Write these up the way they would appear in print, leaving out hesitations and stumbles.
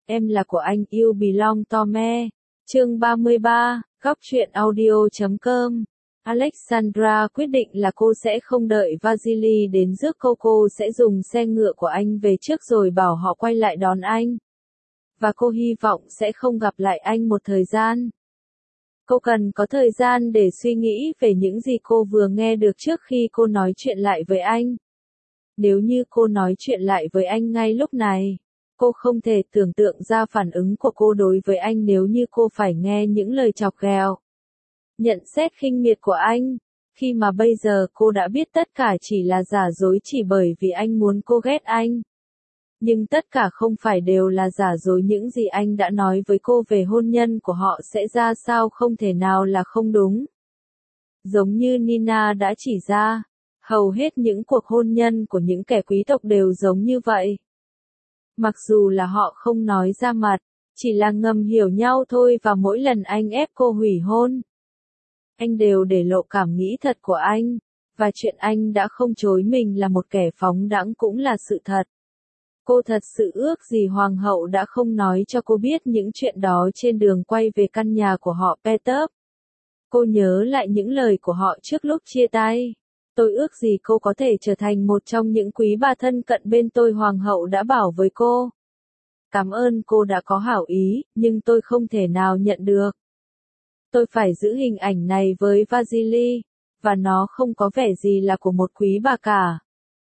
Em là của anh, You Belong to Me. Chương 33, góc truyện audio.com. Alexandra quyết định là cô sẽ không đợi Vasily đến rước cô sẽ dùng xe ngựa của anh về trước rồi bảo họ quay lại đón anh. Và cô hy vọng sẽ không gặp lại anh một thời gian. Cô cần có thời gian để suy nghĩ về những gì cô vừa nghe được trước khi cô nói chuyện lại với anh. Nếu như cô nói chuyện lại với anh ngay lúc này, cô không thể tưởng tượng ra phản ứng của cô đối với anh nếu như cô phải nghe những lời chọc ghẹo, nhận xét khinh miệt của anh, khi mà bây giờ cô đã biết tất cả chỉ là giả dối chỉ bởi vì anh muốn cô ghét anh. Nhưng tất cả không phải đều là giả dối, những gì anh đã nói với cô về hôn nhân của họ sẽ ra sao không thể nào là không đúng. Giống như Nina đã chỉ ra, hầu hết những cuộc hôn nhân của những kẻ quý tộc đều giống như vậy. Mặc dù là họ không nói ra mặt, chỉ là ngầm hiểu nhau thôi, và mỗi lần anh ép cô hủy hôn, anh đều để lộ cảm nghĩ thật của anh, và chuyện anh đã không chối mình là một kẻ phóng đãng cũng là sự thật. Cô thật sự ước gì hoàng hậu đã không nói cho cô biết những chuyện đó trên đường quay về căn nhà của họ Peter. Cô nhớ lại những lời của họ trước lúc chia tay. Tôi ước gì cô có thể trở thành một trong những quý bà thân cận bên tôi, hoàng hậu đã bảo với cô. Cảm ơn cô đã có hảo ý, nhưng tôi không thể nào nhận được. Tôi phải giữ hình ảnh này với Vasily, và nó không có vẻ gì là của một quý bà cả.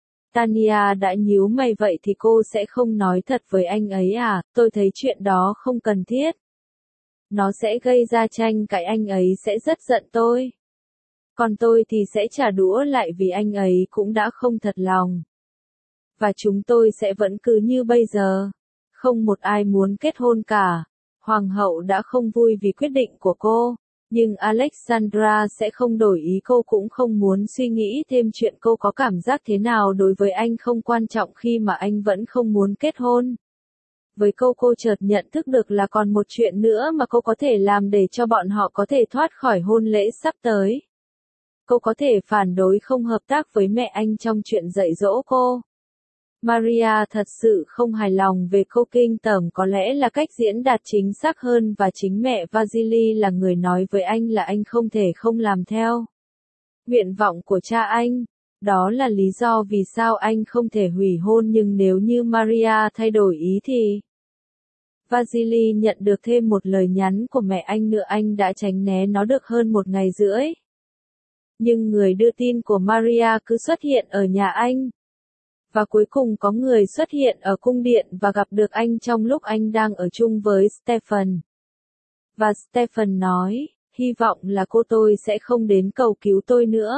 Tania đã nhíu mày, vậy thì cô sẽ không nói thật với anh ấy à? Tôi thấy chuyện đó không cần thiết. Nó sẽ gây ra tranh cãi, anh ấy sẽ rất giận tôi. Còn tôi thì sẽ trả đũa lại vì anh ấy cũng đã không thật lòng. Và chúng tôi sẽ vẫn cứ như bây giờ. Không một ai muốn kết hôn cả. Hoàng hậu đã không vui vì quyết định của cô. Nhưng Alexandra sẽ không đổi ý, cô cũng không muốn suy nghĩ thêm chuyện cô có cảm giác thế nào đối với anh không quan trọng khi mà anh vẫn không muốn kết hôn. Với cô chợt nhận thức được là còn một chuyện nữa mà cô có thể làm để cho bọn họ có thể thoát khỏi hôn lễ sắp tới. Cô có thể phản đối không hợp tác với mẹ anh trong chuyện dạy dỗ cô. Maria thật sự không hài lòng về cô kinh tởm, có lẽ là cách diễn đạt chính xác hơn, và chính mẹ Vasily là người nói với anh là anh không thể không làm theo nguyện vọng của cha anh. Đó là lý do vì sao anh không thể hủy hôn, nhưng nếu như Maria thay đổi ý thì... Vasily nhận được thêm một lời nhắn của mẹ anh nữa, anh đã tránh né nó được hơn 1 ngày rưỡi. Nhưng người đưa tin của Maria cứ xuất hiện ở nhà anh. Và cuối cùng có người xuất hiện ở cung điện và gặp được anh trong lúc anh đang ở chung với Stephen. Và Stephen nói, hy vọng là tôi sẽ không đến cầu cứu tôi nữa.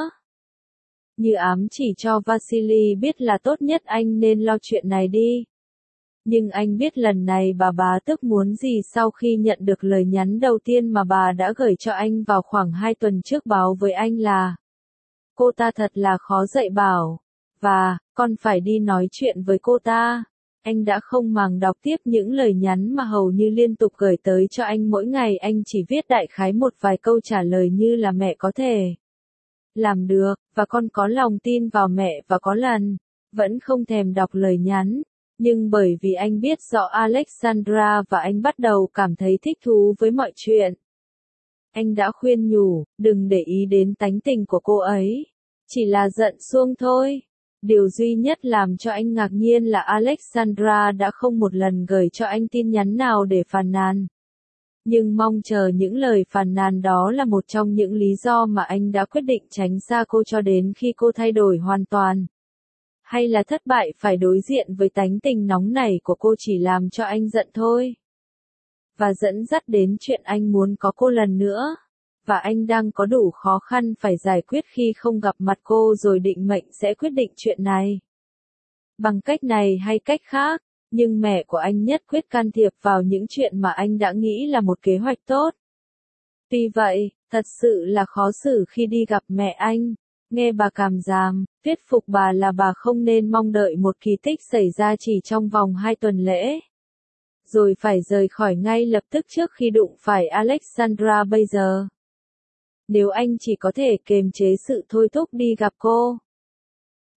Như ám chỉ cho Vasily biết là tốt nhất anh nên lo chuyện này đi. Nhưng anh biết lần này bà tức muốn gì sau khi nhận được lời nhắn đầu tiên mà bà đã gửi cho anh vào khoảng 2 tuần trước, báo với anh là cô ta thật là khó dạy bảo. Và, con phải đi nói chuyện với cô ta. Anh đã không màng đọc tiếp những lời nhắn mà hầu như liên tục gửi tới cho anh mỗi ngày, anh chỉ viết đại khái một vài câu trả lời như là mẹ có thể làm được, và con có lòng tin vào mẹ, và có lần, vẫn không thèm đọc lời nhắn. Nhưng bởi vì anh biết rõ Alexandra và anh bắt đầu cảm thấy thích thú với mọi chuyện. Anh đã khuyên nhủ, đừng để ý đến tánh tình của cô ấy. Chỉ là giận suông thôi. Điều duy nhất làm cho anh ngạc nhiên là Alexandra đã không một lần gửi cho anh tin nhắn nào để phàn nàn. Nhưng mong chờ những lời phàn nàn đó là một trong những lý do mà anh đã quyết định tránh xa cô cho đến khi cô thay đổi hoàn toàn. Hay là thất bại phải đối diện với tánh tình nóng nảy của cô chỉ làm cho anh giận thôi. Và dẫn dắt đến chuyện anh muốn có cô lần nữa. Và anh đang có đủ khó khăn phải giải quyết khi không gặp mặt cô, rồi định mệnh sẽ quyết định chuyện này. Bằng cách này hay cách khác, nhưng mẹ của anh nhất quyết can thiệp vào những chuyện mà anh đã nghĩ là một kế hoạch tốt. Tuy vậy, thật sự là khó xử khi đi gặp mẹ anh. Nghe bà càm ràm, thuyết phục bà là bà không nên mong đợi một kỳ tích xảy ra chỉ trong vòng 2 tuần lễ. Rồi phải rời khỏi ngay lập tức trước khi đụng phải Alexandra bây giờ. Nếu anh chỉ có thể kiềm chế sự thôi thúc đi gặp cô.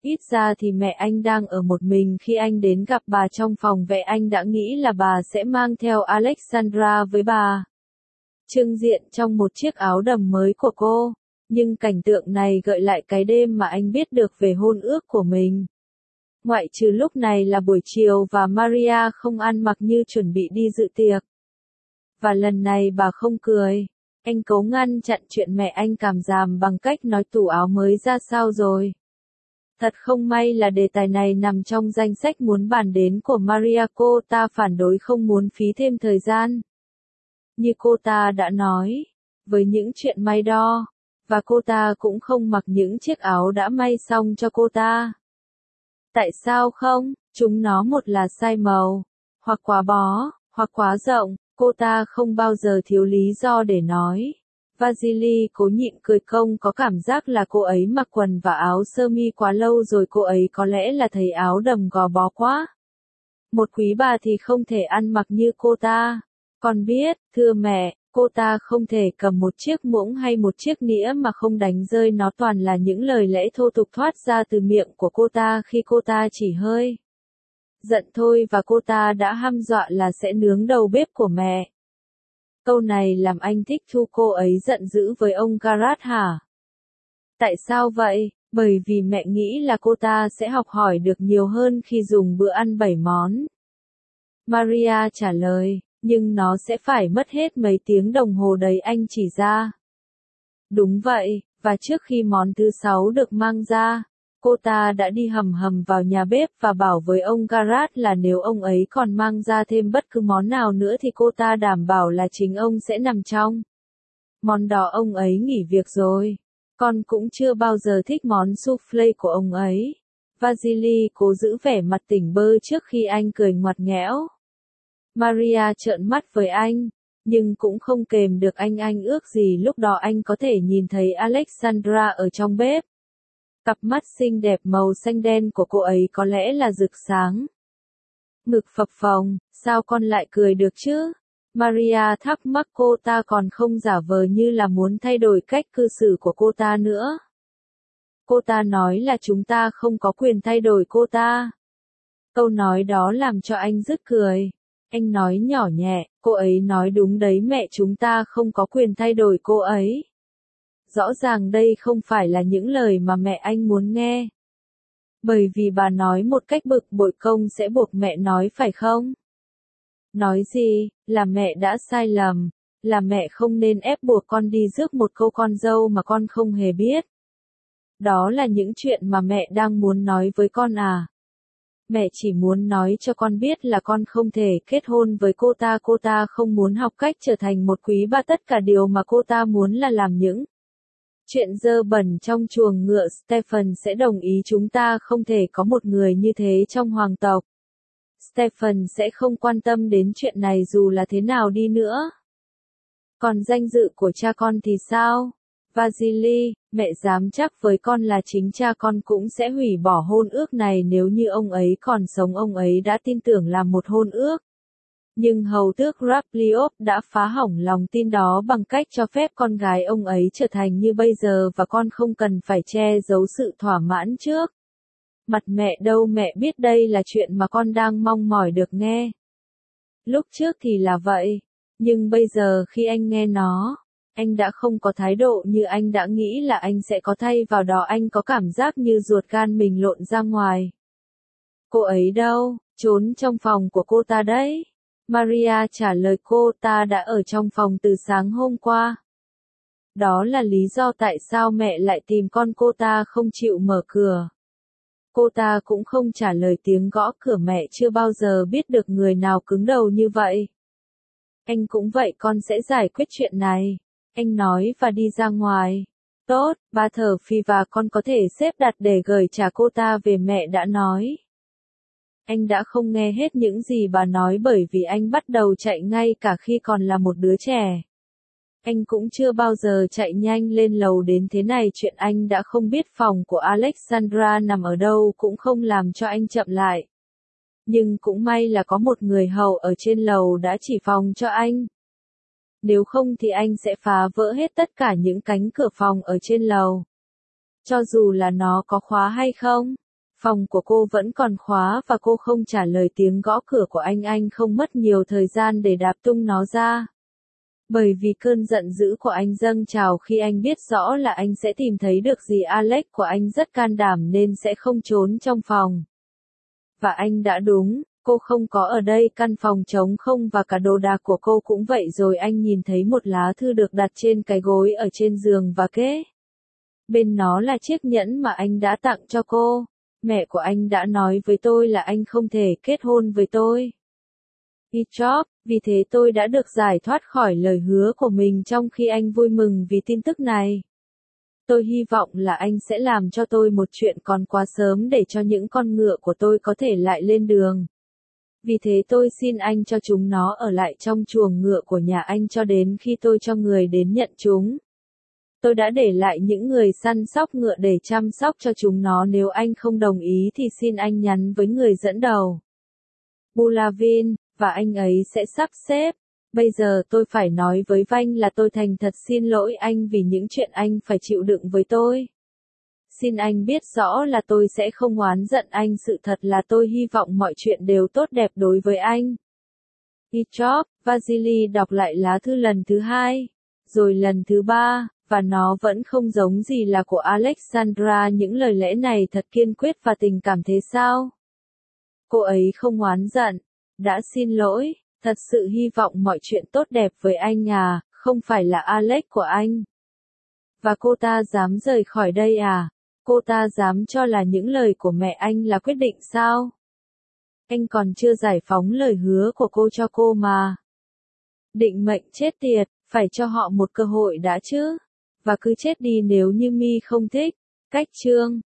Ít ra thì mẹ anh đang ở một mình khi anh đến gặp bà trong phòng, vậy anh đã nghĩ là bà sẽ mang theo Alexandra với bà. Trưng diện trong một chiếc áo đầm mới của cô, nhưng cảnh tượng này gợi lại cái đêm mà anh biết được về hôn ước của mình. Ngoại trừ lúc này là buổi chiều và Maria không ăn mặc như chuẩn bị đi dự tiệc. Và lần này bà không cười. Anh cố ngăn chặn chuyện mẹ anh cảm giảm bằng cách nói tủ áo mới ra sao rồi. Thật không may là đề tài này nằm trong danh sách muốn bàn đến của Maria, cô ta phản đối không muốn phí thêm thời gian. Như cô ta đã nói, với những chuyện may đo, và cô ta cũng không mặc những chiếc áo đã may xong cho cô ta. Tại sao không? Chúng nó một là sai màu, hoặc quá bó, hoặc quá rộng, cô ta không bao giờ thiếu lý do để nói. Vasily cố nhịn cười, không có cảm giác là cô ấy mặc quần và áo sơ mi quá lâu rồi, cô ấy có lẽ là thấy áo đầm gò bó quá. Một quý bà thì không thể ăn mặc như cô ta. Con biết, thưa mẹ, cô ta không thể cầm một chiếc muỗng hay một chiếc nĩa mà không đánh rơi nó, toàn là những lời lẽ thô tục thoát ra từ miệng của cô ta khi cô ta chỉ hơi giận thôi, và cô ta đã hăm dọa là sẽ nướng đầu bếp của mẹ. Câu này làm anh thích thu. Cô ấy giận dữ với ông Garrett hả? Tại sao vậy? Bởi vì mẹ nghĩ là cô ta sẽ học hỏi được nhiều hơn khi dùng bữa ăn 7 món. Maria trả lời, nhưng nó sẽ phải mất hết mấy tiếng đồng hồ đấy, anh chỉ ra. Đúng vậy, và trước khi món thứ 6 được mang ra, cô ta đã đi hầm hầm vào nhà bếp và bảo với ông Garrett là nếu ông ấy còn mang ra thêm bất cứ món nào nữa thì cô ta đảm bảo là chính ông sẽ nằm trong món đó. Ông ấy nghỉ việc rồi. Con cũng chưa bao giờ thích món soufflé của ông ấy. Vasily cố giữ vẻ mặt tỉnh bơ trước khi anh cười ngoặt nghẽo. Maria trợn mắt với anh, nhưng cũng không kềm được anh ước gì lúc đó anh có thể nhìn thấy Alexandra ở trong bếp. Cặp mắt xinh đẹp màu xanh đen của cô ấy có lẽ là rực sáng. Ngực phập phồng, sao con lại cười được chứ? Maria thắc mắc, cô ta còn không giả vờ như là muốn thay đổi cách cư xử của cô ta nữa. Cô ta nói là chúng ta không có quyền thay đổi cô ta. Câu nói đó làm cho anh rứt cười. Anh nói nhỏ nhẹ, cô ấy nói đúng đấy mẹ, chúng ta không có quyền thay đổi cô ấy. Rõ ràng đây không phải là những lời mà mẹ anh muốn nghe. Bởi vì bà nói một cách bực bội, công sẽ buộc mẹ nói phải không? Nói gì, là mẹ đã sai lầm, là mẹ không nên ép buộc con đi rước một cô con dâu mà con không hề biết. Đó là những chuyện mà mẹ đang muốn nói với con à? Mẹ chỉ muốn nói cho con biết là con không thể kết hôn với cô ta không muốn học cách trở thành một quý bà, tất cả điều mà cô ta muốn là làm những chuyện dơ bẩn trong chuồng ngựa. Stephen sẽ đồng ý, chúng ta không thể có một người như thế trong hoàng tộc. Stephen sẽ không quan tâm đến chuyện này dù là thế nào đi nữa. Còn danh dự của cha con thì sao? Vasily, mẹ dám chắc với con là chính cha con cũng sẽ hủy bỏ hôn ước này nếu như ông ấy còn sống. Ông ấy đã tin tưởng làm một hôn ước. Nhưng hầu tước Rapliov đã phá hỏng lòng tin đó bằng cách cho phép con gái ông ấy trở thành như bây giờ, và con không cần phải che giấu sự thỏa mãn trước mặt mẹ đâu. Mẹ biết đây là chuyện mà con đang mong mỏi được nghe. Lúc trước thì là vậy, nhưng bây giờ khi anh nghe nó, anh đã không có thái độ như anh đã nghĩ là anh sẽ có, thay vào đó anh có cảm giác như ruột gan mình lộn ra ngoài. Cô ấy đâu? Trốn trong phòng của cô ta đấy. Maria trả lời, cô ta đã ở trong phòng từ sáng hôm qua. Đó là lý do tại sao mẹ lại tìm con. Cô ta không chịu mở cửa. Cô ta cũng không trả lời tiếng gõ cửa. Mẹ chưa bao giờ biết được người nào cứng đầu như vậy. Anh cũng vậy, con sẽ giải quyết chuyện này. Anh nói và đi ra ngoài. Tốt, bà thở phì, và con có thể xếp đặt để gửi trả cô ta về, mẹ đã nói. Anh đã không nghe hết những gì bà nói bởi vì anh bắt đầu chạy ngay cả khi còn là một đứa trẻ. Anh cũng chưa bao giờ chạy nhanh lên lầu đến thế này. Chuyện anh đã không biết phòng của Alexandra nằm ở đâu cũng không làm cho anh chậm lại. Nhưng cũng may là có một người hầu ở trên lầu đã chỉ phòng cho anh. Nếu không thì anh sẽ phá vỡ hết tất cả những cánh cửa phòng ở trên lầu. Cho dù là nó có khóa hay không. Phòng của cô vẫn còn khóa và cô không trả lời tiếng gõ cửa của anh không mất nhiều thời gian để đạp tung nó ra. Bởi vì cơn giận dữ của anh dâng trào khi anh biết rõ là anh sẽ tìm thấy được gì Alex của anh rất can đảm nên sẽ không trốn trong phòng. Và anh đã đúng, cô không có ở đây, căn phòng trống không và cả đồ đạc của cô cũng vậy rồi. Anh nhìn thấy một lá thư được đặt trên cái gối ở trên giường và kế bên nó là chiếc nhẫn mà anh đã tặng cho cô. Mẹ của anh đã nói với tôi là anh không thể kết hôn với tôi. Job, vì thế tôi đã được giải thoát khỏi lời hứa của mình trong khi anh vui mừng vì tin tức này. Tôi hy vọng là anh sẽ làm cho tôi một chuyện còn quá sớm để cho những con ngựa của tôi có thể lại lên đường. Vì thế tôi xin anh cho chúng nó ở lại trong chuồng ngựa của nhà anh cho đến khi tôi cho người đến nhận chúng. Tôi đã để lại những người săn sóc ngựa để chăm sóc cho chúng nó, nếu anh không đồng ý thì xin anh nhắn với người dẫn đầu Bulavin, và anh ấy sẽ sắp xếp. Bây giờ tôi phải nói với Vanh là tôi thành thật xin lỗi anh vì những chuyện anh phải chịu đựng với tôi. Xin anh biết rõ là tôi sẽ không oán giận anh, sự thật là tôi hy vọng mọi chuyện đều tốt đẹp đối với anh. Job, Vasily đọc lại lá thư lần thứ 2, rồi lần thứ 3, và nó vẫn không giống gì là của Alexandra. Những lời lẽ này thật kiên quyết và tình cảm thế sao? Cô ấy không oán giận, đã xin lỗi, thật sự hy vọng mọi chuyện tốt đẹp với anh à, không phải là Alex của anh. Và cô ta dám rời khỏi đây à? Cô ta dám cho là những lời của mẹ anh là quyết định sao? Anh còn chưa giải phóng lời hứa của cô cho cô mà. Định mệnh chết tiệt, phải cho họ một cơ hội đã chứ. Và cứ chết đi nếu như Mi không thích. Cách chương